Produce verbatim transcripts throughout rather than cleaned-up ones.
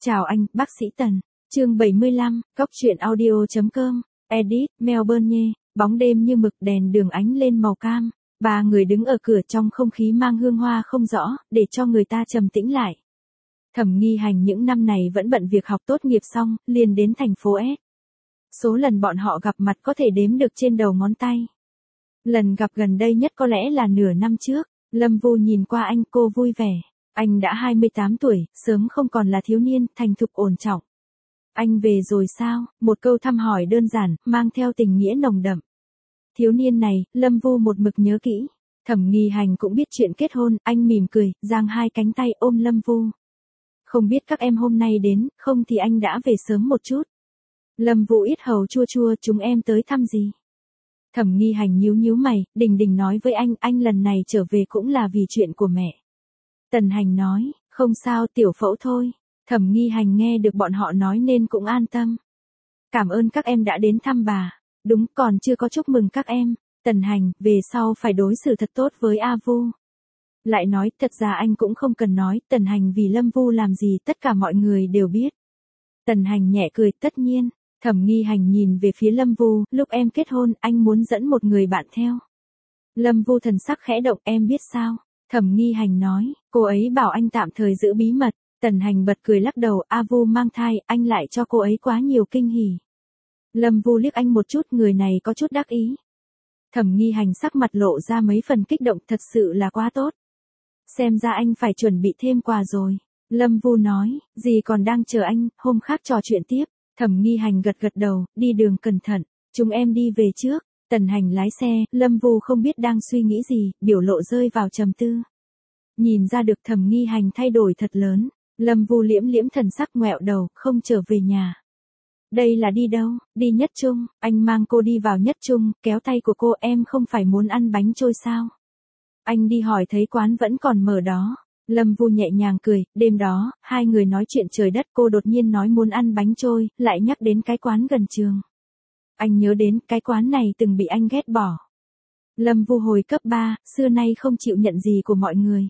Chào anh, bác sĩ Tần. Chương bảy mươi lăm, Cóc truyện audio chấm com. Edit, Melbourne nhé. Bóng đêm như mực, đèn đường ánh lên màu cam. Ba người đứng ở cửa trong không khí mang hương hoa không rõ, để cho người ta trầm tĩnh lại. Thẩm Nghi Hành những năm này vẫn bận việc học tốt nghiệp xong, liền đến thành phố S. Số lần bọn họ gặp mặt có thể đếm được trên đầu ngón tay. Lần gặp gần đây nhất có lẽ là nửa năm trước. Lâm Vu nhìn qua anh, cô vui vẻ. Anh đã hai mươi tám tuổi, sớm không còn là thiếu niên, thành thục ổn trọng. Anh về rồi sao? Một câu thăm hỏi đơn giản, mang theo tình nghĩa nồng đậm. Thiếu niên này, Lâm Vu một mực nhớ kỹ. Thẩm Nghi Hành cũng biết chuyện kết hôn, anh mỉm cười, giang hai cánh tay ôm Lâm Vu. Không biết các em hôm nay đến, không thì anh đã về sớm một chút. Lâm Vu yết hầu chua chua, chúng em tới thăm gì? Thẩm Nghi Hành nhíu nhíu mày, đình đình nói với anh, anh lần này trở về cũng là vì chuyện của mẹ. Tần Hành nói, không sao, tiểu phẫu thôi. Thẩm Nghi Hành nghe được bọn họ nói nên cũng an tâm. Cảm ơn các em đã đến thăm bà. Đúng, còn chưa có chúc mừng các em. Tần Hành, về sau phải đối xử thật tốt với A Vu. Lại nói, thật ra anh cũng không cần nói, Tần Hành vì Lâm Vu làm gì tất cả mọi người đều biết. Tần Hành nhẹ cười, tất nhiên. Thẩm Nghi Hành nhìn về phía Lâm Vu, lúc em kết hôn, anh muốn dẫn một người bạn theo. Lâm Vu thần sắc khẽ động, em biết sao? Thẩm Nghi Hành nói, cô ấy bảo anh tạm thời giữ bí mật. Tần Hành bật cười lắc đầu, A Vu mang thai, anh lại cho cô ấy quá nhiều kinh hỉ. Lâm Vu liếc anh một chút, người này có chút đắc ý. Thẩm Nghi Hành sắc mặt lộ ra mấy phần kích động, thật sự là quá tốt. Xem ra anh phải chuẩn bị thêm quà rồi. Lâm Vu nói, dì còn đang chờ anh, hôm khác trò chuyện tiếp. Thẩm Nghi Hành gật gật đầu, đi đường cẩn thận, chúng em đi về trước. Tần Hành lái xe, Lâm Vu không biết đang suy nghĩ gì, biểu lộ rơi vào trầm tư. Nhìn ra được Thẩm Nghi Hành thay đổi thật lớn, Lâm Vu liễm liễm thần sắc ngoẹo đầu, không trở về nhà. Đây là đi đâu? Đi Nhất Trung, anh mang cô đi vào Nhất Trung, kéo tay của cô, em không phải muốn ăn bánh trôi sao? Anh đi hỏi thấy quán vẫn còn mở đó. Lâm Vu nhẹ nhàng cười, đêm đó, hai người nói chuyện trời đất, cô đột nhiên nói muốn ăn bánh trôi, lại nhắc đến cái quán gần trường. Anh nhớ đến, cái quán này từng bị anh ghét bỏ. Lâm Vu hồi cấp ba, xưa nay không chịu nhận gì của mọi người.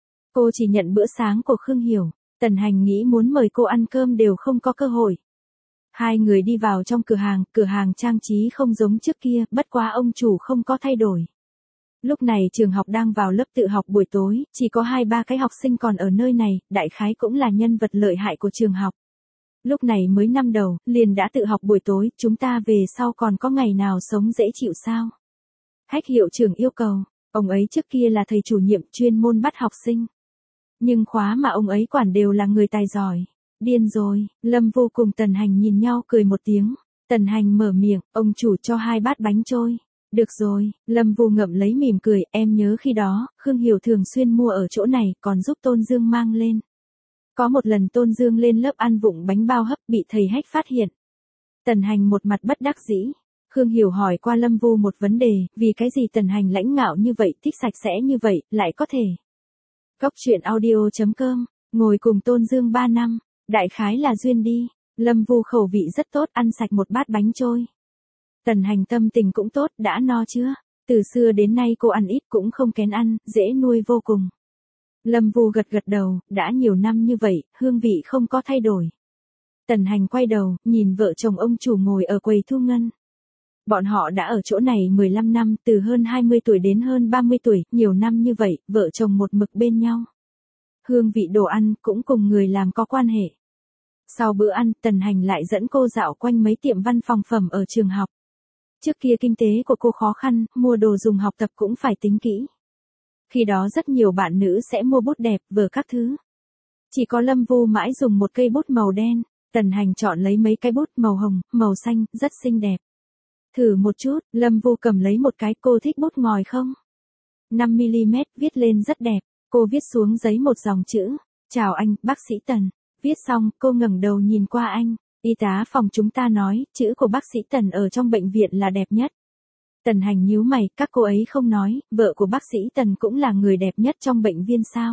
Cô chỉ nhận bữa sáng của Khương Hiểu, Tần Hành nghĩ muốn mời cô ăn cơm đều không có cơ hội. Hai người đi vào trong cửa hàng, cửa hàng trang trí không giống trước kia, bất quá ông chủ không có thay đổi. Lúc này trường học đang vào lớp tự học buổi tối, chỉ có hai ba cái học sinh còn ở nơi này, đại khái cũng là nhân vật lợi hại của trường học. Lúc này mới năm đầu, liền đã tự học buổi tối, chúng ta về sau còn có ngày nào sống dễ chịu sao? Hách hiệu trưởng yêu cầu, ông ấy trước kia là thầy chủ nhiệm chuyên môn bắt học sinh. Nhưng khóa mà ông ấy quản đều là người tài giỏi. Điên rồi, Lâm Vu cùng Tần Hành nhìn nhau cười một tiếng. Tần Hành mở miệng, ông chủ cho hai bát bánh trôi. Được rồi, Lâm Vu ngậm lấy mỉm cười, em nhớ khi đó, Khương Hiểu thường xuyên mua ở chỗ này, còn giúp Tôn Dương mang lên. Có một lần Tôn Dương lên lớp ăn vụng bánh bao hấp bị thầy Hách phát hiện. Tần Hành một mặt bất đắc dĩ. Khương Hiểu hỏi qua Lâm Vu một vấn đề, vì cái gì Tần Hành lãnh ngạo như vậy, thích sạch sẽ như vậy, lại có thể. Cóc truyện audio chấm com, ngồi cùng Tôn Dương ba năm, đại khái là duyên đi. Lâm Vu khẩu vị rất tốt, ăn sạch một bát bánh trôi. Tần Hành tâm tình cũng tốt, đã no chưa? Từ xưa đến nay cô ăn ít cũng không kén ăn, dễ nuôi vô cùng. Lâm Vu gật gật đầu, đã nhiều năm như vậy, hương vị không có thay đổi. Tần Hành quay đầu, nhìn vợ chồng ông chủ ngồi ở quầy thu ngân. Bọn họ đã ở chỗ này mười lăm năm, từ hơn hai mươi tuổi đến hơn ba mươi tuổi, nhiều năm như vậy, vợ chồng một mực bên nhau. Hương vị đồ ăn cũng cùng người làm có quan hệ. Sau bữa ăn, Tần Hành lại dẫn cô dạo quanh mấy tiệm văn phòng phẩm ở trường học. Trước kia kinh tế của cô khó khăn, mua đồ dùng học tập cũng phải tính kỹ. Khi đó rất nhiều bạn nữ sẽ mua bút đẹp, vở các thứ. Chỉ có Lâm Vu mãi dùng một cây bút màu đen, Tần Hành chọn lấy mấy cái bút màu hồng, màu xanh, rất xinh đẹp. Thử một chút, Lâm Vu cầm lấy một cái, cô thích bút ngòi không? năm mi li mét, viết lên rất đẹp, cô viết xuống giấy một dòng chữ. Chào anh, bác sĩ Tần. Viết xong, cô ngẩng đầu nhìn qua anh. Y tá phòng chúng ta nói, chữ của bác sĩ Tần ở trong bệnh viện là đẹp nhất. Tần Hành nhíu mày, các cô ấy không nói, vợ của bác sĩ Tần cũng là người đẹp nhất trong bệnh viện sao?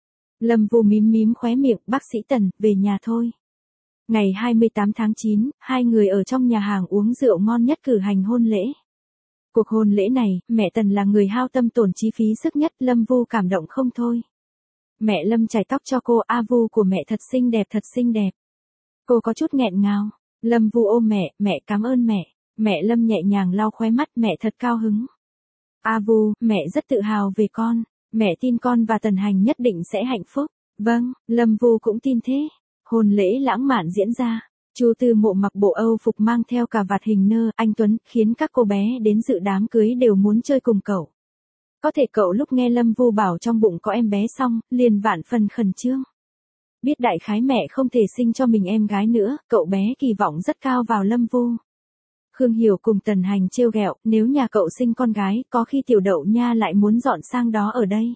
Lâm Vu mím mím khóe miệng, bác sĩ Tần, về nhà thôi. Ngày hai mươi tám tháng chín, hai người ở trong nhà hàng uống rượu ngon nhất cử hành hôn lễ. Cuộc hôn lễ này, mẹ Tần là người hao tâm tổn chi phí sức nhất, Lâm Vu cảm động không thôi. Mẹ Lâm chải tóc cho cô, A Vu của mẹ thật xinh đẹp thật xinh đẹp. Cô có chút nghẹn ngào. Lâm Vu ôm mẹ, mẹ cảm ơn mẹ. Mẹ Lâm nhẹ nhàng lau khóe mắt, mẹ thật cao hứng. A Vu, mẹ rất tự hào về con. Mẹ tin con và Tần Hành nhất định sẽ hạnh phúc. Vâng, Lâm Vu cũng tin thế. Hôn lễ lãng mạn diễn ra. Chu Tư Mộ mặc bộ Âu phục mang theo cà vạt hình nơ, anh tuấn, khiến các cô bé đến dự đám cưới đều muốn chơi cùng cậu. Có thể cậu lúc nghe Lâm Vu bảo trong bụng có em bé xong, liền vạn phần khẩn trương. Biết đại khái mẹ không thể sinh cho mình em gái nữa, cậu bé kỳ vọng rất cao vào Lâm Vu. Khương Hiểu cùng Tần Hành trêu ghẹo, nếu nhà cậu sinh con gái, có khi Tiểu Đậu Nha lại muốn dọn sang đó ở đây.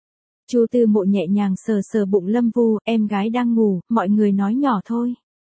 Chu Tư Mộ nhẹ nhàng sờ sờ bụng Lâm Vu, em gái đang ngủ, mọi người nói nhỏ thôi.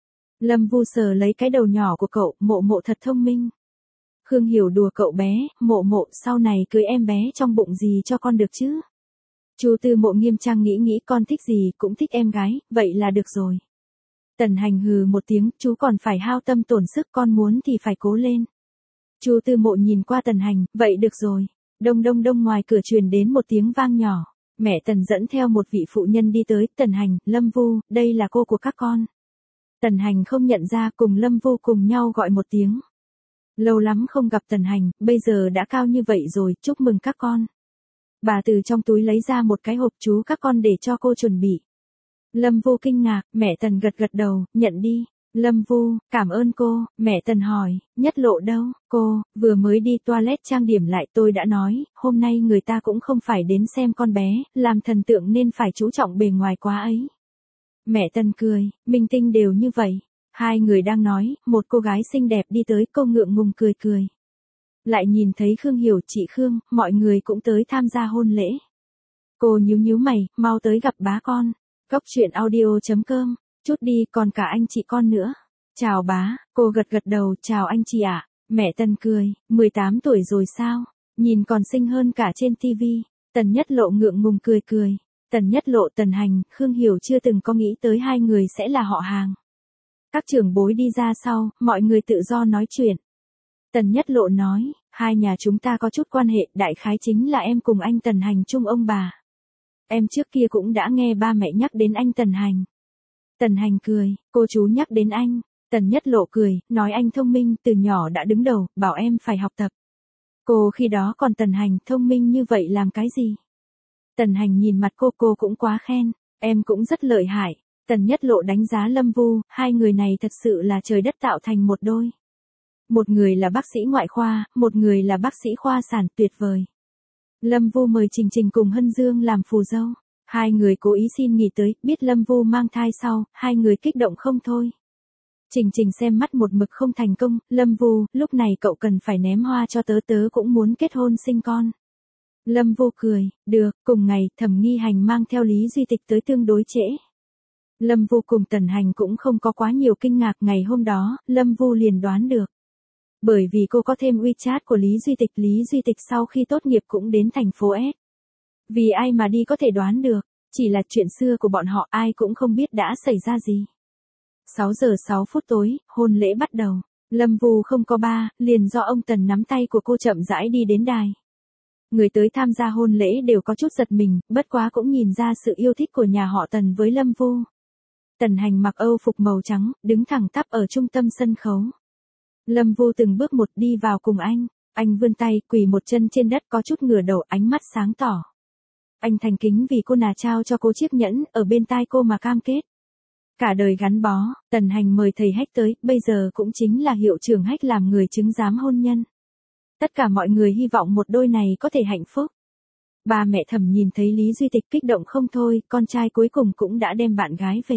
Lâm Vu sờ lấy cái đầu nhỏ của cậu, Mộ Mộ thật thông minh. Khương Hiểu đùa cậu bé, Mộ Mộ sau này cưới em bé trong bụng gì cho con được chứ? Chu Tư Mộ nghiêm trang nghĩ nghĩ con thích gì cũng thích em gái, vậy là được rồi. Tần Hành hừ một tiếng, chú còn phải hao tâm tổn sức, con muốn thì phải cố lên. Chu Tư Mộ nhìn qua Tần Hành, vậy được rồi. Đông đông đông ngoài cửa truyền đến một tiếng vang nhỏ. Mẹ Tần dẫn theo một vị phụ nhân đi tới, Tần Hành, Lâm Vu, đây là cô của các con. Tần Hành không nhận ra, cùng Lâm Vu cùng nhau gọi một tiếng. Lâu lắm không gặp Tần Hành, bây giờ đã cao như vậy rồi, chúc mừng các con. Bà từ trong túi lấy ra một cái hộp, chú các con để cho cô chuẩn bị. Lâm Vu kinh ngạc, mẹ Tần gật gật đầu, nhận đi. Lâm Vu, cảm ơn cô, mẹ Tần hỏi, Nhất Lộ đâu, cô, vừa mới đi toilet trang điểm lại, tôi đã nói, hôm nay người ta cũng không phải đến xem con bé, làm thần tượng nên phải chú trọng bề ngoài quá ấy. Mẹ Tần cười, minh tinh đều như vậy. Hai người đang nói, một cô gái xinh đẹp đi tới, cô ngượng ngùng cười cười. Lại nhìn thấy Khương Hiểu, chị Khương, mọi người cũng tới tham gia hôn lễ. Cô nhíu nhíu mày, mau tới gặp bá con. Cóc truyện audio chấm com, chút đi, còn cả anh chị con nữa. Chào bá, cô gật gật đầu, chào anh chị ạ. Mẹ Tần cười, mười tám tuổi rồi sao? Nhìn còn xinh hơn cả trên tivi. Tần Nhất Lộ ngượng ngùng cười cười. Tần Nhất Lộ, Tần Hành, Khương Hiểu chưa từng có nghĩ tới hai người sẽ là họ hàng. Các trưởng bối đi ra sau, mọi người tự do nói chuyện. Tần Nhất Lộ nói, hai nhà chúng ta có chút quan hệ, đại khái chính là em cùng anh Tần Hành chung ông bà. Em trước kia cũng đã nghe ba mẹ nhắc đến anh Tần Hành. Tần Hành cười, cô chú nhắc đến anh. Tần Nhất Lộ cười, nói anh thông minh, từ nhỏ đã đứng đầu, bảo em phải học tập. Cô khi đó còn Tần Hành, thông minh như vậy làm cái gì? Tần Hành nhìn mặt cô, cô cũng quá khen, em cũng rất lợi hại. Tần Nhất Lộ đánh giá Lâm Vu, hai người này thật sự là trời đất tạo thành một đôi. Một người là bác sĩ ngoại khoa, một người là bác sĩ khoa sản, tuyệt vời. Lâm Vu mời Trình Trình cùng Hân Dương làm phù dâu. Hai người cố ý xin nghỉ tới, biết Lâm Vu mang thai sau, hai người kích động không thôi. Trình Trình xem mắt một mực không thành công, Lâm Vu, lúc này cậu cần phải ném hoa cho tớ, tớ cũng muốn kết hôn sinh con. Lâm Vu cười, được, cùng ngày, Thẩm Nghi Hành mang theo Lý Duy Tịch tới tương đối trễ. Lâm Vu cùng Tần Hành cũng không có quá nhiều kinh ngạc, ngày hôm đó, Lâm Vu liền đoán được. Bởi vì cô có thêm WeChat của Lý Duy Tịch, Lý Duy Tịch sau khi tốt nghiệp cũng đến thành phố S. Vì ai mà đi có thể đoán được, chỉ là chuyện xưa của bọn họ ai cũng không biết đã xảy ra gì. sáu giờ sáu phút tối, hôn lễ bắt đầu. Lâm Vu không có ba, liền do ông Tần nắm tay của cô chậm rãi đi đến đài. Người tới tham gia hôn lễ đều có chút giật mình, bất quá cũng nhìn ra sự yêu thích của nhà họ Tần với Lâm Vu. Tần Hành mặc Âu phục màu trắng, đứng thẳng tắp ở trung tâm sân khấu. Lâm Vu từng bước một đi vào cùng anh, anh vươn tay, quỳ một chân trên đất, có chút ngửa đầu, ánh mắt sáng tỏ. Anh thành kính vì cô nà trao cho cô chiếc nhẫn, ở bên tai cô mà cam kết. Cả đời gắn bó, Tần Hành mời thầy Hách tới, bây giờ cũng chính là hiệu trưởng Hách làm người chứng giám hôn nhân. Tất cả mọi người hy vọng một đôi này có thể hạnh phúc. Ba mẹ Thẩm nhìn thấy Lý Duy Tịch kích động không thôi, con trai cuối cùng cũng đã đem bạn gái về.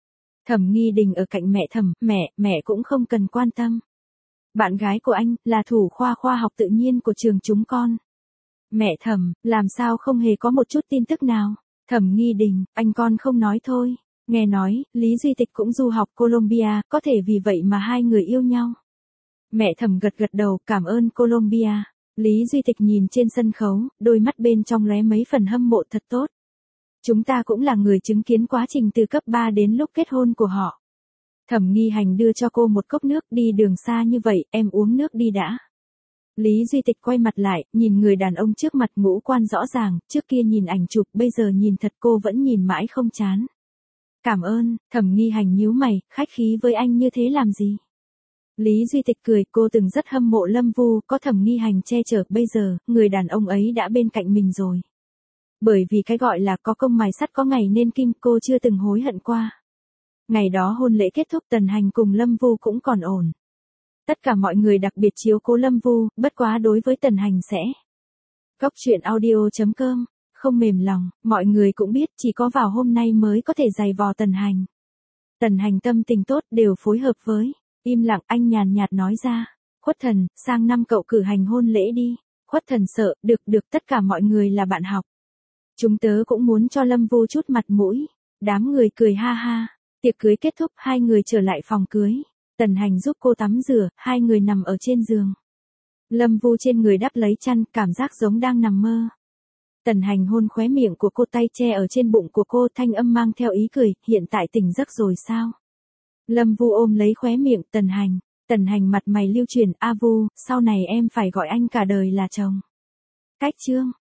Thẩm Nghi Đình ở cạnh mẹ Thẩm, mẹ, mẹ cũng không cần quan tâm. Bạn gái của anh, là thủ khoa khoa học tự nhiên của trường chúng con. Mẹ Thẩm, làm sao không hề có một chút tin tức nào? Thẩm Nghi Đình, anh con không nói thôi. Nghe nói, Lý Duy Tịch cũng du học Colombia, có thể vì vậy mà hai người yêu nhau. Mẹ Thẩm gật gật đầu, cảm ơn Colombia. Lý Duy Tịch nhìn trên sân khấu, đôi mắt bên trong lóe mấy phần hâm mộ, thật tốt. Chúng ta cũng là người chứng kiến quá trình từ cấp ba đến lúc kết hôn của họ. Thẩm Nghi Hành đưa cho cô một cốc nước, đi đường xa như vậy, em uống nước đi đã. Lý Duy Tịch quay mặt lại, nhìn người đàn ông trước mặt, ngũ quan rõ ràng, trước kia nhìn ảnh chụp, bây giờ nhìn thật, cô vẫn nhìn mãi không chán. Cảm ơn, Thẩm Nghi Hành nhíu mày, khách khí với anh như thế làm gì? Lý Duy Tịch cười, cô từng rất hâm mộ Lâm Vu, có Thẩm Nghi Hành che chở, bây giờ, người đàn ông ấy đã bên cạnh mình rồi. Bởi vì cái gọi là có công mài sắt có ngày nên kim, cô chưa từng hối hận qua. Ngày đó hôn lễ kết thúc, Tần Hành cùng Lâm Vu cũng còn ổn. Tất cả mọi người đặc biệt chiếu cố Lâm Vu, bất quá đối với Tần Hành sẽ. Cóc truyện audio chấm com, không mềm lòng, mọi người cũng biết chỉ có vào hôm nay mới có thể giày vò Tần Hành. Tần Hành tâm tình tốt đều phối hợp với. Im lặng, anh nhàn nhạt nói ra. Khuất Thần, sang năm cậu cử hành hôn lễ đi. Khuất Thần sợ, được được, tất cả mọi người là bạn học. Chúng tớ cũng muốn cho Lâm Vu chút mặt mũi. Đám người cười ha ha. Tiệc cưới kết thúc, hai người trở lại phòng cưới. Tần Hành giúp cô tắm rửa, hai người nằm ở trên giường. Lâm Vu trên người đắp lấy chăn, cảm giác giống đang nằm mơ. Tần Hành hôn khóe miệng của cô, tay che ở trên bụng của cô, thanh âm mang theo ý cười, hiện tại tỉnh giấc rồi sao? Lâm Vu ôm lấy khóe miệng Tần Hành, Tần Hành mặt mày lưu chuyển, A Vu, sau này em phải gọi anh cả đời là chồng. Cách chương